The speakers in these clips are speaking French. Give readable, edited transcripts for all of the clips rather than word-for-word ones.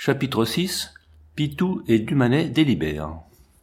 Chapitre 6. Pitou et Dumanet délibèrent.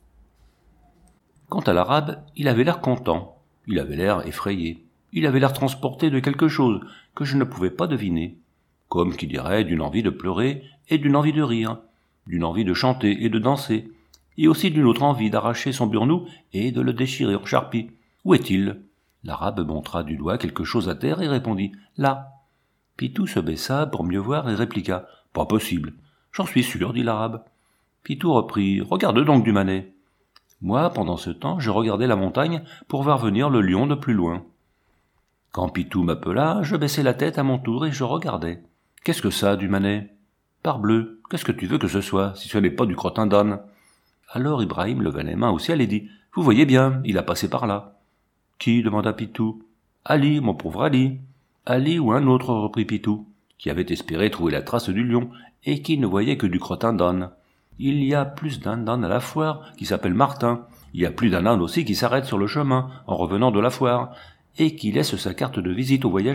Quant à l'arabe, il avait l'air content, il avait l'air effrayé, il avait l'air transporté de quelque chose que je ne pouvais pas deviner, comme qui dirait d'une envie de pleurer et d'une envie de rire, d'une envie de chanter et de danser, et aussi d'une autre envie d'arracher son burnou et de le déchirer en charpie. Où est-il? L'arabe montra du doigt quelque chose à terre et répondit « Là ». Pitou se baissa pour mieux voir et répliqua « Pas possible. »« J'en suis sûr, dit l'arabe. » Pitou reprit « Regarde donc, Dumanet. » Moi, pendant ce temps, je regardais la montagne pour voir venir le lion de plus loin. Quand Pitou m'appela, je baissai la tête à mon tour et je regardais. « Qu'est-ce que ça, Dumanet ?»« Parbleu, qu'est-ce que tu veux que ce soit, si ce n'est pas du crottin d'âne ?» Alors Ibrahim leva les mains au ciel et dit « Vous voyez bien, il a passé par là. »« Qui ?» demanda Pitou. « Ali, mon pauvre Ali. »« Ali ou un autre, reprit Pitou, qui avait espéré trouver la trace du lion et qui ne voyait que du crottin d'âne. Il y a plus d'un âne à la foire qui s'appelle Martin. Il y a plus d'un âne aussi qui s'arrête sur le chemin en revenant de la foire et qui laisse sa carte de visite aux voyageurs. »«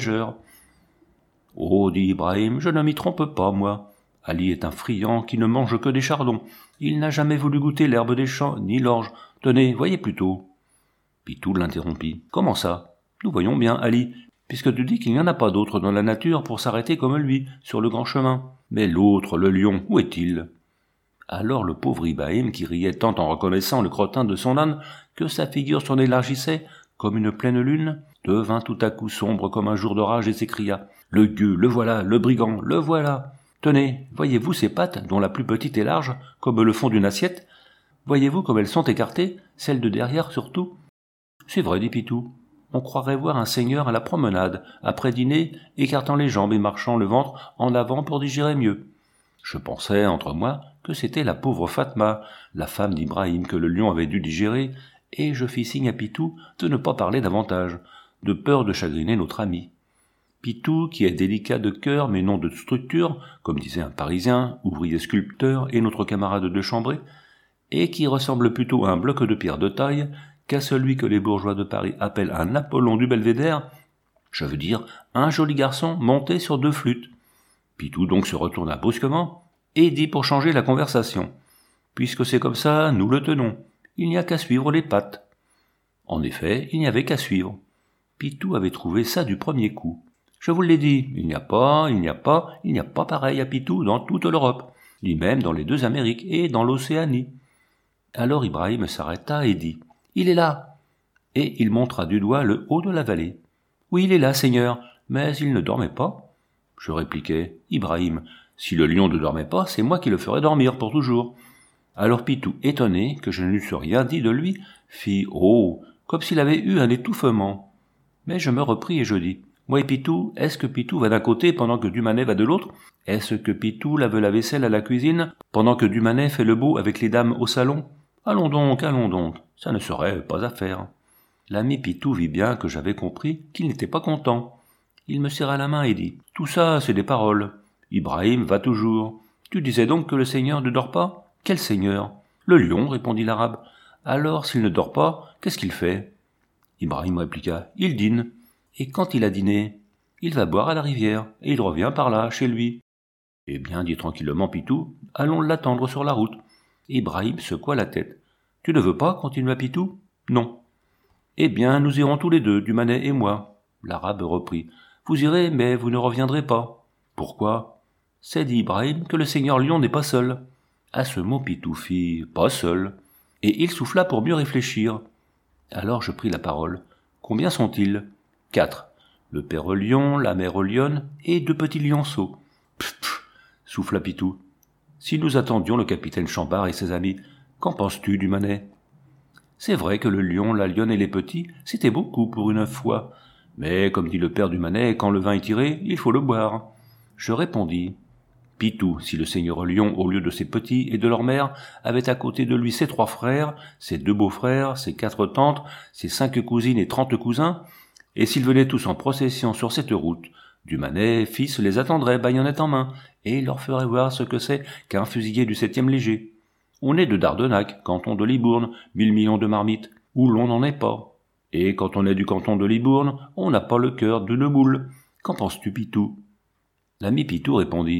Oh, dit Ibrahim, je ne m'y trompe pas, moi. Ali est un friand qui ne mange que des chardons. Il n'a jamais voulu goûter l'herbe des champs, ni l'orge. Tenez, voyez plutôt. » Pitou l'interrompit. « Comment ça? Nous voyons bien, Ali, puisque tu dis qu'il n'y en a pas d'autre dans la nature pour s'arrêter comme lui, sur le grand chemin. Mais l'autre, le lion, où est-il » Alors le pauvre Ibrahim, qui riait tant en reconnaissant le crottin de son âne, que sa figure s'en élargissait comme une pleine lune, devint tout à coup sombre comme un jour d'orage et s'écria « Le gueux, le voilà, le brigand, le voilà ! Tenez, voyez-vous ces pattes, dont la plus petite est large, comme le fond d'une assiette? Voyez-vous comme elles sont écartées, celles de derrière surtout ?»« C'est vrai, dit Pitou. On croirait voir un seigneur à la promenade, après dîner, écartant les jambes et marchant le ventre en avant pour digérer mieux. » Je pensais, entre moi, que c'était la pauvre Fatma, la femme d'Ibrahim que le lion avait dû digérer, et je fis signe à Pitou de ne pas parler davantage, de peur de chagriner notre ami. Pitou, qui est délicat de cœur mais non de structure, comme disait un Parisien, ouvrier sculpteur et notre camarade de chambrée, et qui ressemble plutôt à un bloc de pierre de taille qu'à celui que les bourgeois de Paris appellent un Apollon du Belvédère, je veux dire un joli garçon monté sur 2 flûtes. Pitou donc se retourna brusquement et dit pour changer la conversation « Puisque c'est comme ça, nous le tenons. Il n'y a qu'à suivre les pattes. » En effet, il n'y avait qu'à suivre. Pitou avait trouvé ça du premier coup. Je vous l'ai dit, il n'y a pas pareil à Pitou dans toute l'Europe, ni même dans les 2 Amériques et dans l'Océanie. Alors Ibrahim s'arrêta et dit « Il est là !» Et il montra du doigt le haut de la vallée. « Oui, il est là, Seigneur, mais il ne dormait pas. » Je répliquai « Ibrahim, si le lion ne dormait pas, c'est moi qui le ferais dormir pour toujours. » Alors Pitou, étonné que je n'eusse rien dit de lui, fit « Oh !» comme s'il avait eu un étouffement. Mais je me repris et je dis « Moi et Pitou, est-ce que Pitou va d'un côté pendant que Dumanet va de l'autre? Est-ce que Pitou lave la vaisselle à la cuisine pendant que Dumanet fait le beau avec les dames au salon? Allons donc, ça ne serait pas à faire. » L'ami Pitou vit bien que j'avais compris qu'il n'était pas content. Il me serra la main et dit « Tout ça, c'est des paroles. Ibrahim va toujours. Tu disais donc que le seigneur ne dort pas? Quel seigneur? Le lion, répondit l'arabe. Alors, s'il ne dort pas, qu'est-ce qu'il fait? Ibrahim répliqua, il dîne. Et quand il a dîné, il va boire à la rivière, et il revient par là, chez lui. Eh bien, dit tranquillement Pitou, allons l'attendre sur la route. Ibrahim secoua la tête. Tu ne veux pas, continua Pitou? Non. Eh bien, nous irons tous les deux, Dumanet et moi. L'arabe reprit. Vous irez, mais vous ne reviendrez pas. Pourquoi? C'est, dit Ibrahim, que le seigneur lion n'est pas seul. À ce mot, Pitou fit « pas seul », et il souffla pour mieux réfléchir. Alors je pris la parole. Combien sont-ils? 4. Le père lion, la mère lionne et 2 petits lionceaux. Pff, souffla Pitou. Si nous attendions le capitaine Chambard et ses amis, qu'en penses-tu, Dumanet? C'est vrai que le lion, la lionne et les petits, c'était beaucoup pour une fois. Mais, comme dit le père Dumanet, quand le vin est tiré, il faut le boire. Je répondis. Pitou, si le seigneur lion, au lieu de ses petits et de leur mère, avait à côté de lui ses 3 frères, ses 2 beaux-frères, ses 4 tantes, ses 5 cousines et 30 cousins, et s'ils venaient tous en procession sur cette route, Dumanet, fils, les attendrait, baïonnette en main, et leur ferait voir ce que c'est qu'un fusilier du 7e léger. On est de Dardenac, canton de Libourne, 1000 millions de marmites, où l'on n'en est pas. Et quand on est du canton de Libourne, on n'a pas le cœur d'une moule. Qu'en penses-tu, Pitou? L'ami Pitou répondit.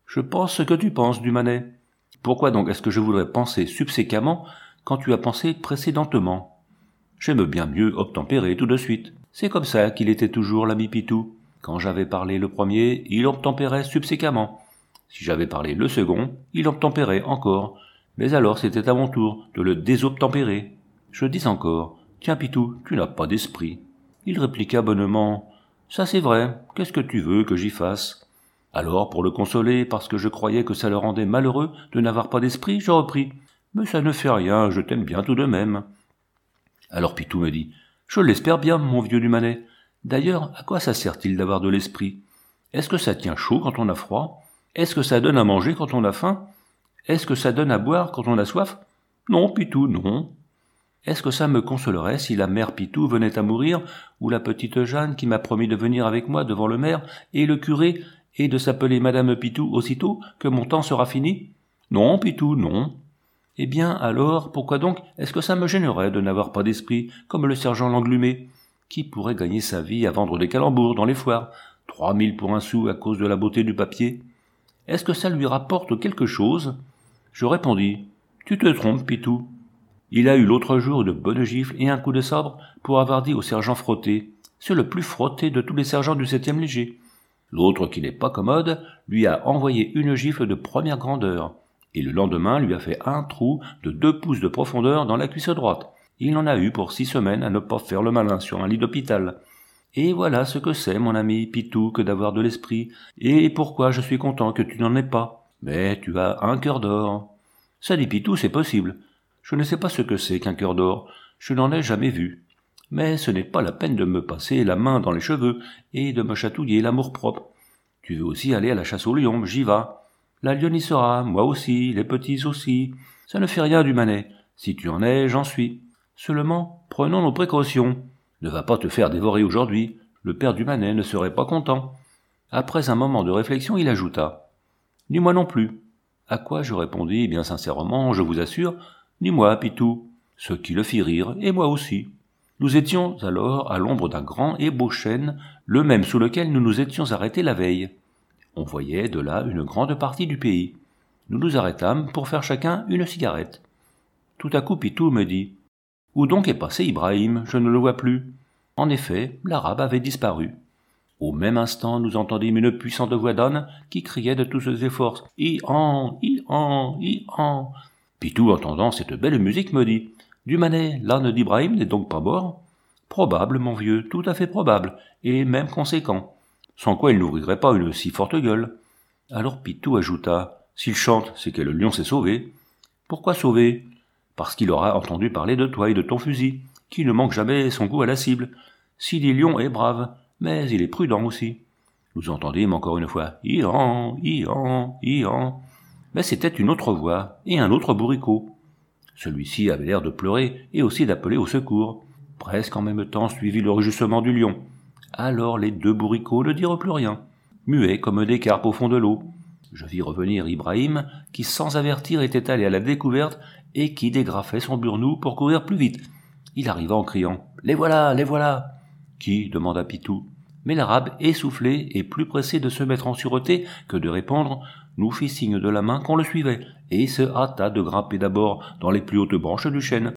Je pense ce que tu penses, Dumanet. Pourquoi donc est-ce que je voudrais penser subséquemment quand tu as pensé précédentement? J'aime bien mieux obtempérer tout de suite. C'est comme ça qu'il était toujours, l'ami Pitou. Quand j'avais parlé le premier, il obtempérait subséquemment. Si j'avais parlé le second, il obtempérait encore. Mais alors c'était à mon tour de le désobtempérer. Je dis encore, tiens Pitou, tu n'as pas d'esprit. Il répliqua bonnement, ça c'est vrai, qu'est-ce que tu veux que j'y fasse? Alors, pour le consoler, parce que je croyais que ça le rendait malheureux de n'avoir pas d'esprit, je repris, mais ça ne fait rien, je t'aime bien tout de même. Alors Pitou me dit, je l'espère bien, mon vieux Dumanet. D'ailleurs, à quoi ça sert-il d'avoir de l'esprit? Est-ce que ça tient chaud quand on a froid? Est-ce que ça donne à manger quand on a faim? Est-ce que ça donne à boire quand on a soif? Non, Pitou, non. Est-ce que ça me consolerait si la mère Pitou venait à mourir, ou la petite Jeanne qui m'a promis de venir avec moi devant le maire et le curé, et de s'appeler Madame Pitou aussitôt que mon temps sera fini? Non, Pitou, non. Eh bien, alors, pourquoi donc est-ce que ça me gênerait de n'avoir pas d'esprit, comme le sergent Lenglumé, qui pourrait gagner sa vie à vendre des calembours dans les foires, 3000 pour un sou à cause de la beauté du papier? Est-ce que ça lui rapporte quelque chose? Je répondis, tu te trompes, Pitou. Il a eu l'autre jour de bonnes gifles et un coup de sabre pour avoir dit au sergent Frotté, c'est le plus frotté de tous les sergents du 7e léger. L'autre, qui n'est pas commode, lui a envoyé une gifle de première grandeur, et le lendemain lui a fait un trou de 2 pouces de profondeur dans la cuisse droite. Il en a eu pour 6 semaines à ne pas faire le malin sur un lit d'hôpital. Et voilà ce que c'est, mon ami Pitou, que d'avoir de l'esprit, et pourquoi je suis content que tu n'en aies pas. Mais tu as un cœur d'or. Ça dit Pitou, c'est possible. Je ne sais pas ce que c'est qu'un cœur d'or, je n'en ai jamais vu. Mais ce n'est pas la peine de me passer la main dans les cheveux et de me chatouiller l'amour-propre. Tu veux aussi aller à la chasse au lion, j'y vas. La lionne y sera, moi aussi, les petits aussi. Ça ne fait rien, Dumanet. Si tu en es, j'en suis. Seulement, prenons nos précautions. Ne va pas te faire dévorer aujourd'hui. Le père Dumanet ne serait pas content. Après un moment de réflexion, il ajouta. Ni moi non plus. À quoi je répondis bien sincèrement, je vous assure, ni moi, Pitou. Ce qui le fit rire, et moi aussi. Nous étions alors à l'ombre d'un grand et beau chêne, le même sous lequel nous nous étions arrêtés la veille. On voyait de là une grande partie du pays. Nous nous arrêtâmes pour faire chacun une cigarette. Tout à coup Pitou me dit « Où donc est passé Ibrahim? Je ne le vois plus. » En effet, l'arabe avait disparu. Au même instant, nous entendîmes une puissante voix d'âne qui criait de tous ses efforts « I-an, I-an, I-an » Pitou, entendant cette belle musique, me dit « Dumanet, l'âne d'Ibrahim n'est donc pas mort? » Probable, mon vieux, tout à fait probable, et même conséquent. Sans quoi il n'ouvrirait pas une si forte gueule. Alors Pitou ajouta « S'il chante, c'est que le lion s'est sauvé. » Pourquoi sauvé? Parce qu'il aura entendu parler de toi et de ton fusil, qui ne manque jamais son goût à la cible. S'il est lion est brave, mais il est prudent aussi. Nous entendîmes encore une fois « Ian, Ian, Ian » mais c'était une autre voix et un autre bourricot. Celui-ci avait l'air de pleurer et aussi d'appeler au secours. Presque en même temps suivit le rugissement du lion. Alors les 2 bourricots ne dirent plus rien, muets comme des carpes au fond de l'eau. Je vis revenir Ibrahim, qui sans avertir était allé à la découverte et qui dégrafait son burnous pour courir plus vite. Il arriva en criant « Les voilà, les voilà !» Qui demanda Pitou. Mais l'arabe, essoufflé et plus pressé de se mettre en sûreté que de répondre, nous fit signe de la main qu'on le suivait, et se hâta de grimper d'abord dans les plus hautes branches du chêne.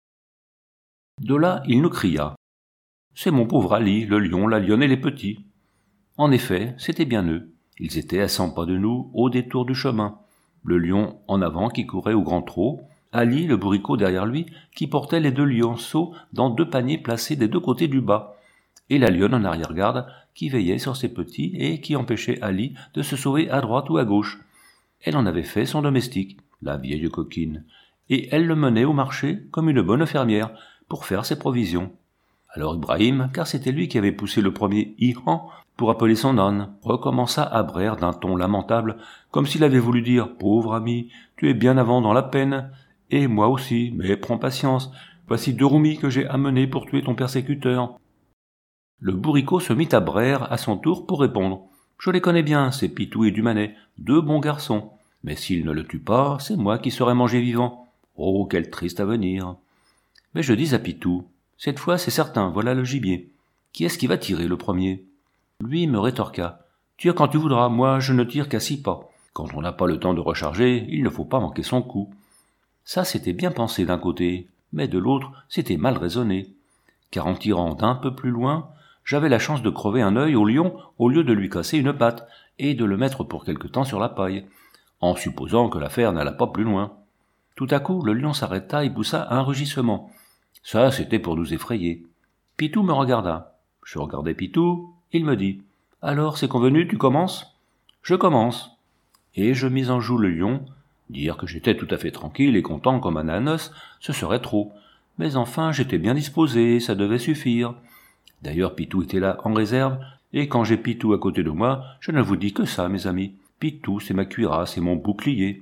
De là, il nous cria « C'est mon pauvre Ali, le lion, la lionne et les petits. » En effet, c'étaient bien eux. Ils étaient à 100 pas de nous, au détour du chemin. Le lion en avant qui courait au grand trot, Ali, le bourricot derrière lui, qui portait les 2 lionceaux dans 2 paniers placés des 2 côtés du bas, et la lionne en arrière-garde qui veillait sur ses petits et qui empêchait Ali de se sauver à droite ou à gauche. Elle en avait fait son domestique, la vieille coquine, et elle le menait au marché comme une bonne fermière pour faire ses provisions. Alors Ibrahim, car c'était lui qui avait poussé le premier « Ihan » pour appeler son âne, recommença à braire d'un ton lamentable, comme s'il avait voulu dire « Pauvre ami, tu es bien avant dans la peine, et moi aussi, mais prends patience, voici 2 roumis que j'ai amenés pour tuer ton persécuteur. » Le bourricot se mit à braire à son tour pour répondre. « Je les connais bien, ces Pitou et Dumanet, 2 bons garçons. Mais s'ils ne le tuent pas, c'est moi qui serai mangé vivant. Oh, quel triste avenir !» Mais je dis à Pitou, « Cette fois, c'est certain, voilà le gibier. Qui est-ce qui va tirer le premier ?» Lui me rétorqua, « Tire quand tu voudras, moi je ne tire qu'à 6 pas. Quand on n'a pas le temps de recharger, il ne faut pas manquer son coup. Ça, c'était bien pensé d'un côté, mais de l'autre, c'était mal raisonné. Car en tirant d'un peu plus loin, j'avais la chance de crever un œil au lion au lieu de lui casser une patte et de le mettre pour quelque temps sur la paille, en supposant que l'affaire n'alla pas plus loin. Tout à coup, le lion s'arrêta et poussa un rugissement. Ça, c'était pour nous effrayer. Pitou me regarda. Je regardai Pitou, il me dit « Alors, c'est convenu, tu commences ?»« Je commence. » Et je mis en joue le lion. Dire que j'étais tout à fait tranquille et content comme un âne, ce serait trop. Mais enfin, j'étais bien disposé, ça devait suffire. D'ailleurs, Pitou était là en réserve, et quand j'ai Pitou à côté de moi, je ne vous dis que ça, mes amis. Pitou, c'est ma cuirasse et mon bouclier.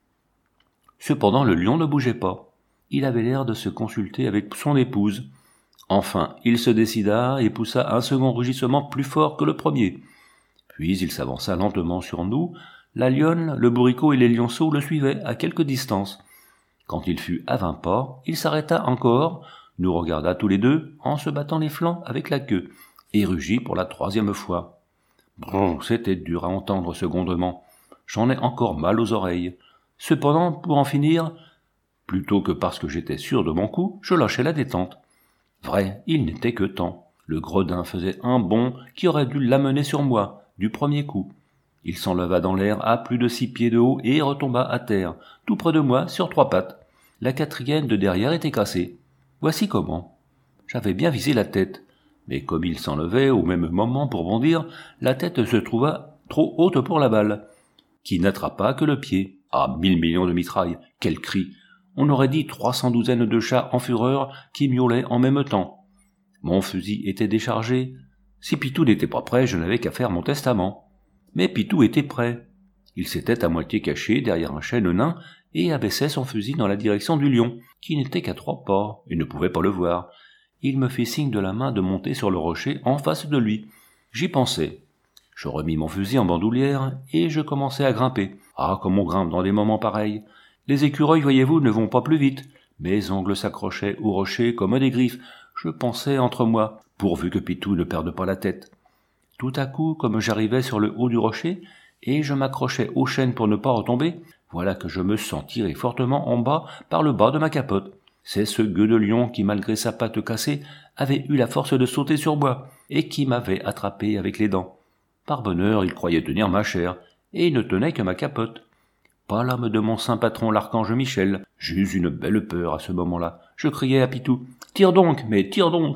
Cependant, le lion ne bougeait pas. Il avait l'air de se consulter avec son épouse. Enfin, il se décida et poussa un second rugissement plus fort que le premier. Puis il s'avança lentement sur nous. La lionne, le bourricot et les lionceaux le suivaient à quelque distance. Quand il fut à 20 pas, il s'arrêta encore, nous regarda tous les deux en se battant les flancs avec la queue, et rugit pour la 3e fois. Brrr, c'était dur à entendre ce grondement. J'en ai encore mal aux oreilles. Cependant, pour en finir, plutôt que parce que j'étais sûr de mon coup, je lâchai la détente. Vrai, il n'était que temps. Le gredin faisait un bond qui aurait dû l'amener sur moi, du premier coup. Il s'enleva dans l'air à plus de 6 pieds de haut et retomba à terre, tout près de moi, sur 3 pattes. La 4e de derrière était cassée. Voici comment. J'avais bien visé la tête, mais comme il s'enlevait au même moment pour bondir, la tête se trouva trop haute pour la balle, qui n'attrapa que le pied. Ah, 1000 millions de mitrailles, quel cri! On aurait dit 312 de chats en fureur qui miaulaient en même temps. Mon fusil était déchargé. Si Pitou n'était pas prêt, je n'avais qu'à faire mon testament. Mais Pitou était prêt. Il s'était à moitié caché derrière un chêne nain et abaissait son fusil dans la direction du lion, qui n'était qu'à 3 pas et ne pouvait pas le voir. Il me fit signe de la main de monter sur le rocher en face de lui. J'y pensais. Je remis mon fusil en bandoulière et je commençai à grimper. Ah, comme on grimpe dans des moments pareils. Les écureuils, voyez-vous, ne vont pas plus vite. Mes ongles s'accrochaient au rocher comme des griffes. Je pensais entre moi, pourvu que Pitou ne perde pas la tête. Tout à coup, comme j'arrivais sur le haut du rocher, et je m'accrochais au chêne pour ne pas retomber, voilà que je me sens tiré fortement en bas par le bas de ma capote. C'est ce gueux de lion qui, malgré sa patte cassée, avait eu la force de sauter sur moi, et qui m'avait attrapé avec les dents. Par bonheur, il croyait tenir ma chair, et il ne tenait que ma capote. Pas l'âme de mon saint patron l'archange Michel. J'eus une belle peur à ce moment-là. Je criai à Pitou « Tire donc, mais tire donc !»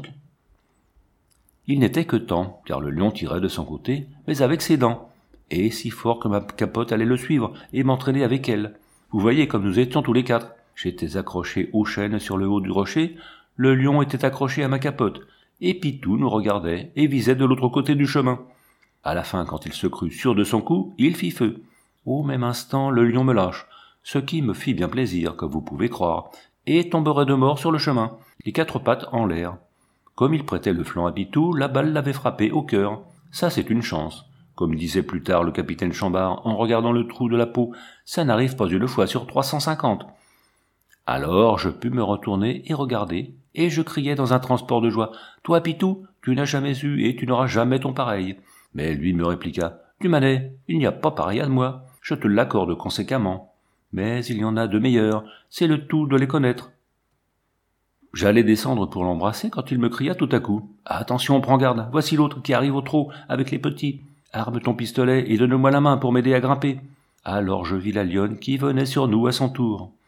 Il n'était que temps, car le lion tirait de son côté, mais avec ses dents, et si fort que ma capote allait le suivre et m'entraîner avec elle. Vous voyez comme nous étions tous les 4. J'étais accroché au chêne sur le haut du rocher, le lion était accroché à ma capote, et Pitou nous regardait et visait de l'autre côté du chemin. À la fin, quand il se crut sûr de son coup, il fit feu. Au même instant, le lion me lâche, ce qui me fit bien plaisir, comme vous pouvez croire, et tomberait de mort sur le chemin, les 4 pattes en l'air. Comme il prêtait le flanc à Pitou, la balle l'avait frappé au cœur. Ça, c'est une chance. Comme disait plus tard le capitaine Chambard en regardant le trou de la peau, ça n'arrive pas une fois sur 350. Alors je pus me retourner et regarder, et je criai dans un transport de joie « Toi, Pitou, tu n'as jamais eu et tu n'auras jamais ton pareil. » Mais lui me répliqua « Du Manet, il n'y a pas pareil à moi, je te l'accorde conséquemment. Mais il y en a de meilleurs, c'est le tout de les connaître. » J'allais descendre pour l'embrasser quand il me cria tout à coup « Attention, prends garde, voici l'autre qui arrive au trot avec les petits. Arme ton pistolet et donne-moi la main pour m'aider à grimper. » Alors je vis la lionne qui venait sur nous à son tour.